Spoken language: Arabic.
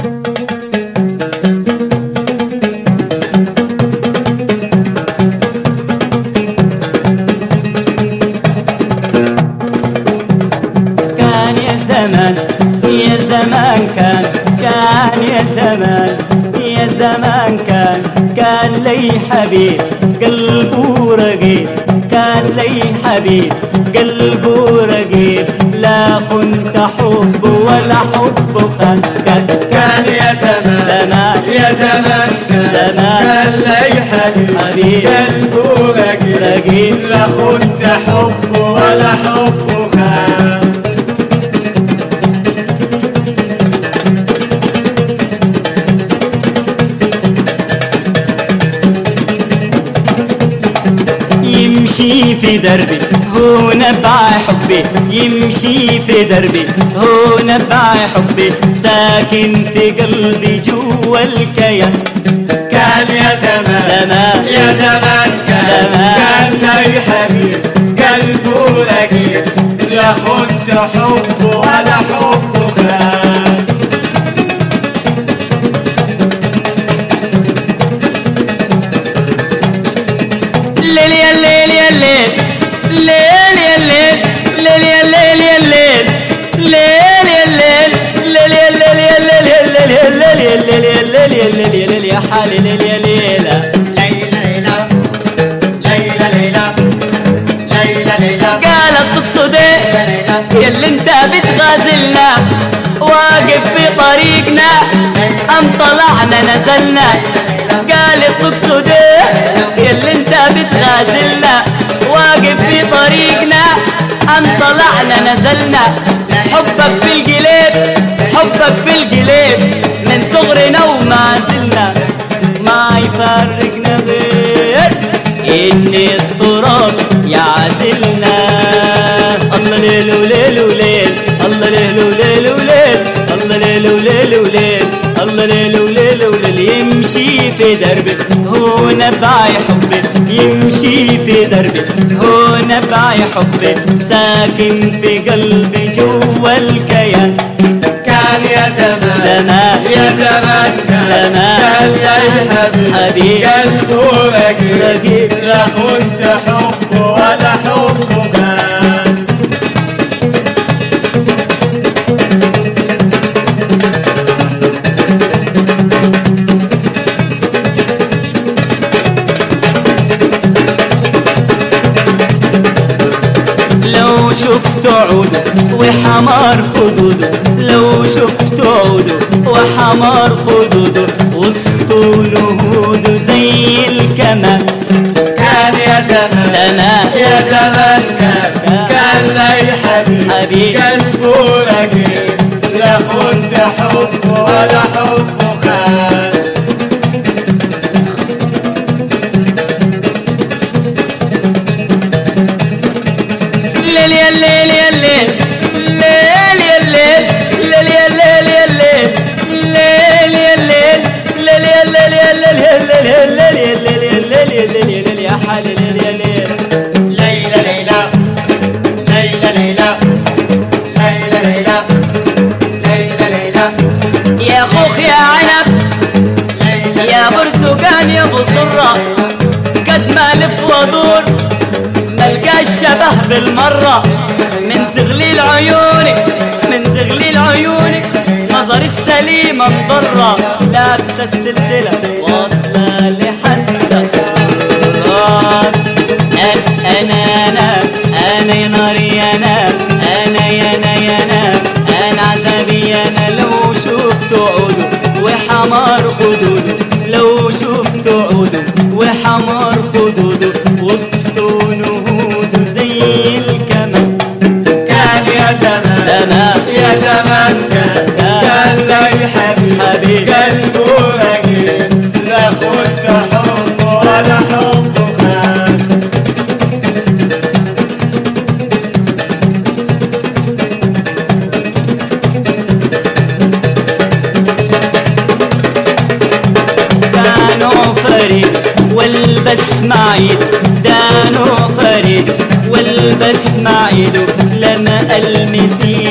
كان يا زمان يا زمان كان يا زمان يا زمان كان لي حبيب قلبه رقيب، كان لي حبيب قلبه رقيب، لا كنت حب ولا حب خان. كان يا زمان يا زمان كان لي حبيب قلبه رقيب، لا كنت حب ولا حب خان. يمشي في دربي هو نبع حبي، يمشي في دربي هو نبع حبي، ساكن في قلبي جوا الكيان. كان يا زمان يا زمان كان لي حبيب قلبه رقيب، لا كنت حب ولا حب خان. ليل يا ليل يا ليل ليل يا ليل ليل يا ليل يا ليل ليل يا ليل ليل يا ليل يا ليل يا ليل يا ليل يا ليل يا ليل يا ليل يا حالي ليل يا ليلة ليلى ليلى ليلى ليلى ليلى قالت تقصد ايه يا اللي انت بتغازلنا، واقف في طريقنا ام طلعنا نزلنا. قالت تقصد ايه يا اللي انت بتغازلنا، واقف في طريقنا ام طلعنا نزلنا. حبك في القليب حبك في القليب من صغرنا وما زلنا، ما يفرقنا غير ان التراب يعزلنا. الله ليل وليل وليل الله ليل وليل وليل الله ليل وليل وليل الله ليل وليل وليل. يمشي في دربي هو نبع حبي، يمشي في دربي هو نبع حبي، ساكن في قلبي جوا الكيان. كان يا زمان يا زمان كان لي حبيب قلبه رقيب، لا كنت حب ولا حب خان. لو شفت عوده وحمار خدوده، لو شفت عوده وحمار خدوده، وسطه نهوده زي الكمان. كان يا زمان يا زمان كان لي حبيب قلبه رقيب، لا كنت حب ولا حب خان. ليل يا ليل يا ليل ليل يا ليل ليل يا ليل يا ليل ليل يا ليل ليل يا ليل يا ليل يا ليل يا ليل يا ليل يا ليل يا ليل يا حالي ليل يا ليل. ليلى ليلى ليلى ليلى ليلى ليلى ليلى ليلى يا خوخ يا عنب يا برتقان يا ابو صرة، قد ما لف وادور ملقاش شبه بالمرة. من زغليل عيونك من زغليل عيونك نظر السليم انضرة، لابسة السلسلة واصلة لحد الصغار. أنا يا ناري أنا يا عذابي أنا. لو شفت عوده وحمار خدوده، لو شفت عوده وحمار خدوده، وسطه نهوده زي الكمان. كان يا زمان يا زمان كان لي حبيب قلبه رقيب، لا كنت حب ولا حب خان. دانو فريد والبس معيد، دانو فريد والبس معيد، لما المسي